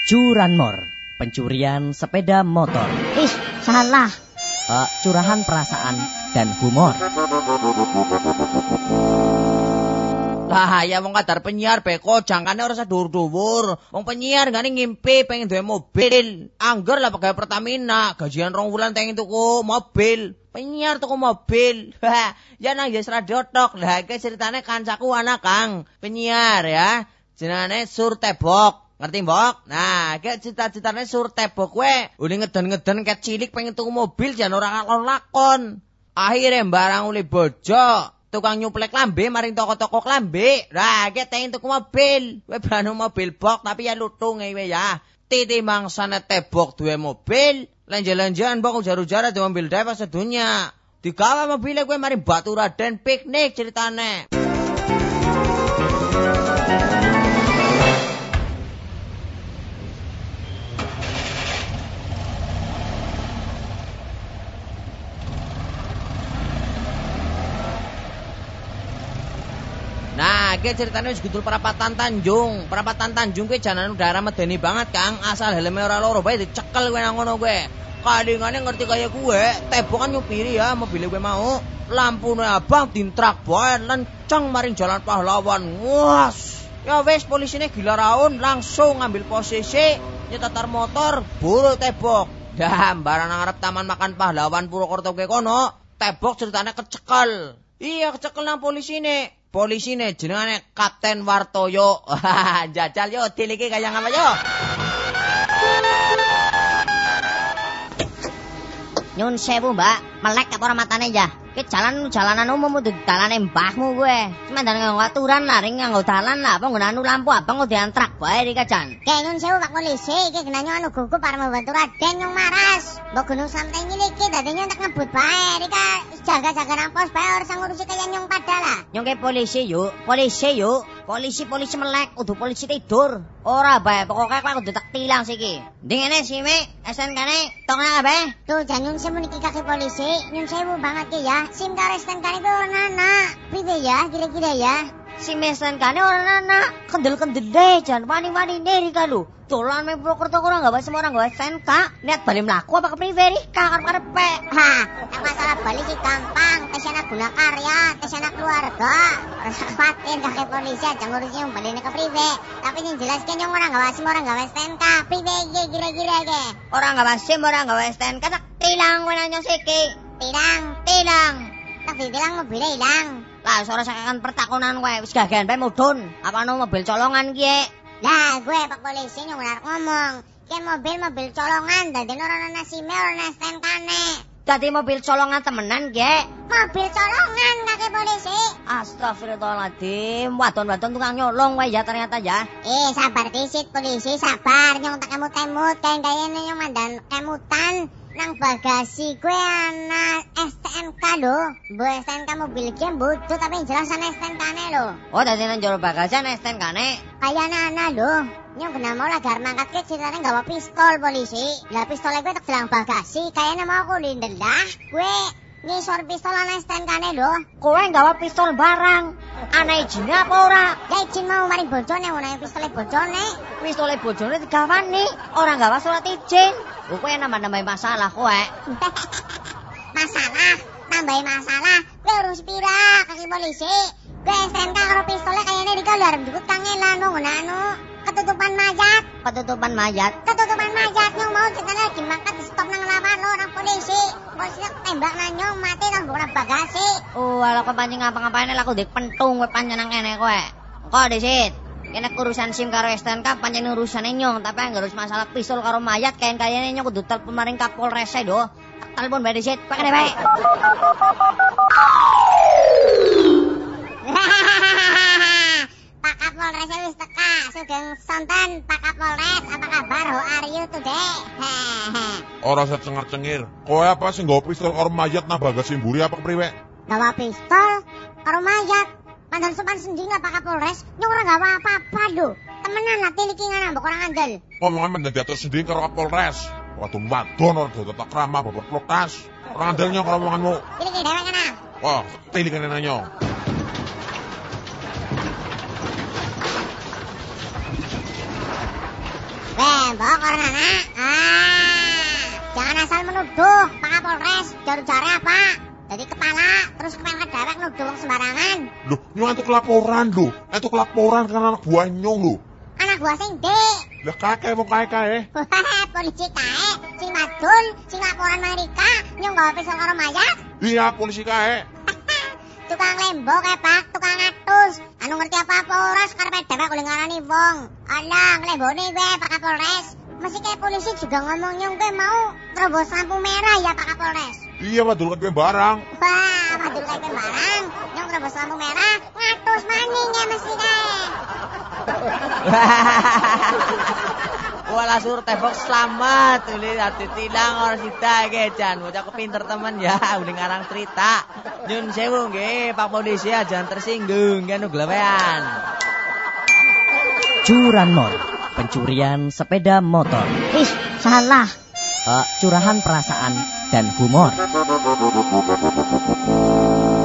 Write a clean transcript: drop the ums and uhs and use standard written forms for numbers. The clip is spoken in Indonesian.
Curanmor, pencurian sepeda motor. Ih, salah. Curahan perasaan dan humor. Lah ya wong kadar penyiar beko jangkane ora sadur-dhuwur. Wong penyiar gane ngimpi pengen duwe mobil. Angger lah pegawai Pertamina, gajian 2 wulan pengen tuku mobil. Penyiar tuku mobil. Ya nang Yes Radio tok. Lah iki ceritane kancaku ana Kang, penyiar ya. Jenenge Sur Tebok. Ngerti mbok? Nah, iki cita-citane Sur Tebok kowe uli ngeden-ngeden ket cilik pengen tuku mobil jan ora lakon-lakon. Akhire barang uli bojo. Tukang nyuplek lambe maring toko-toko klambe. Lah, iki pengen tuku mobil. Kowe branu mobil bok tapi ya lutung kowe ya. Titi mangsane Tebok duwe mobil, lenje-lenjean bok ujar-ujar duwe mobil dhewe sedunya. Digawe mobile kowe maring Baturaden piknik ceritane. Nah, iki ceritane wis gudul Perapatan Tanjung. Perapatan Tanjung kuwi jalan udara medeni banget, Kang. Asal helme ora loro bae dicekel kowe nang ngono kowe. Kalingane ngerti kaya kowe, Tebok kan nyupiri ya mobil kowe mau. Lampune abang dintrak bae lenceng maring Jalan Pahlawan. Wes. Ya wis polisine gila raun langsung ngambil posisi nyetatar motor buru Tebok. Dah barang nang arep Taman Makan Pahlawan Purwokerto kowe kono, Tebok ceritane kecekel. Iya kecekel nang polisine. Polisine jenengane Kapten Wartoyo. Jajal yo diliki kaya ngapa yo. Nyun sewu, Mbak. Melek apa ora matane ya? Ki jalanan umum udah dalane mbahmu gue. Cuma dan nganggo aturan lah, ring nganggo dalan lah, apa nggunanu lampu abang udah antrak bae iki kacan. Kayak nyun sewu Pak Polisi, iki genanyo anu gugup arep membantu Raden nyung maras. Mbok gunung santai ngiliki dadinya tak ngebut bae, iki jaga-jaga nang pos bae ora usah ngurusi kaya nyung padahal. Nyung ke polisi yuk. Polisi melek, udah polisi tidur. Ora bae, pokoknya kowe kudu tak tilang siki. Nding ngene sime, SNK-ne tong nang kabeh. Tuh jan nyun sewu niki kaki polisi, nyun sewu banget ki ya. SIM karo SNK-ne ku ora ana. Priwe ya kira-kira ya? SIM SNK-ne ora ana. Kendel-kendele jan wani-wanine rika lho. Dolan me Purwokerto ora gawe semua orang gawe SNK. Niat bali mlaku apa kepriwe rika karep-karepe. Ha, nek masalah bali ki gampang. Tesana guna karya, tesana keluarga. Ora usah khawatir kaki polisi aja ngurusi yang baline kepriwe. Tapi yang jelas ki nyong ora gawe SIM, ora gawe SNK. Priwe iki kira-kira iki? Ora gawe SIM, ora gawe SNK tak tilang kowe nang siki. Tilang. Tak ditilang mobilnya hilang. Lah ora sakekan pertakonan kowe wis gagean bae mudhun. Apa ono mobil colongan ki? Lah gue Pak Polisi nyung ngomong. Ki mobil colongan dadi ora ana SIM, ora ana SNK-ne. Dadi mobil colongan temenan ki? Mobil colongan kaki polisi. Astagfirullahaladzim. Wadon-wadon tukang nyolong wae ya ternyata ya. Sabar disit polisi, sabar. Nyong tak kemut-kemut kayane nyong mandan kemutan. Nang bagasi gue ana STNK lho. Mbok STNK mobil ki mbutuh tapi jelas ana STNK-ne lho. Oh, dadi nang jero bagasi ana STNK-ne. Kayane ana lho. Nyong kena mau lagi mangkat ke ceritanya gawa pistol polisi. Lah pistolnya gue tak dalang bagasi. Kayaknya mau aku lindelah. Gue ngisor pistol ana STNK-ne lho. Kowe gawa pistol barang. Ana izinnya apa ora? Ya izin mau maring bojone, ana pistolnya bojone. Pistolnya bojone digawani. Ora gawa surat izin. Kowe nambah-nambah masalah kowe. Masalah? Nambahin masalah? Gue urus pira kaki polisi. Gue STNK karo pistolnya kayaknya di kalau harap dikut kangelan. Ketutupan mayat nyong mau ceritanya lagi mangkat di stop nang lawan lo nang polisi tembak nang nyong mati nang bukan bagasi. Walau kepancing ngapa-ngapain laku dik pentung kowe pancen nang kene kowe. Engko disit kene urusan SIM karo STNK pancen urusane nyong tapi ngurus masalah pistol karo mayat kayane nyong kudu telepon maring Kapolres e do. Telepon bae disit pakai kene bae. Pak Kapolres wis teka, Sugeng Sonten. Pak Kapolres, apa kabar? How are you today? Ora usah cengar-cengir. Kowe apa sih nggawa pistol karo mayat nang bagasi mburi apa priwe? Gawa pistol karo mayat. Mandan sopan sendiri Pak Kapolres, nyong ora gawa apa-apa lho. Temenan lah tilikingan mbok ora ngandel. Omongan mendan diatur sendiri karo Kapolres. Wadon ora dadi krama babak protes. Ora ngandel nyong karo omonganmu. Tiliki dhewe kana. Wah, tilikan nyong. Weh, tembok orang anak. Jangan asal menuduh, Pak Kapolres. Jaru-jare apa? Jadi kepala, terus kepala dewek nuduh wong sembarangan. Loh, nyong entuk laporan lho. Entuk laporan karena anak buah nyong lho. Anak buah sing dik. Lah kakek wong kae. Polisi kae, sing madun, sing laporan Amerika, nyong gawa pisau karo mayat. Iya, polisi kae. Tukang lembo kae, Pak, tukang atus. Anu ngerti apa-apa ora karepe dhewek oleh ngarani wong. Alah, nglembone kowe, Pak Kapolres. Masih kayak polisi juga ngomong nyong kowe mau terobos lampu merah ya, Pak Kapolres. Iya, madul kowe barang. Wah, madul kae barang. Nyong terobos lampu merah, ngatus maning ya mesti kae. Wala sur tembok selamat. Uli ati tilang ora sida ge jan. Bocah pinter temen ya, uling ngarang cerita. Nyun sewu nggih, Pak Polisi aja tersinggung kan glewean. Curanmor, pencurian sepeda motor. Ih, salah. Curahan perasaan dan humor.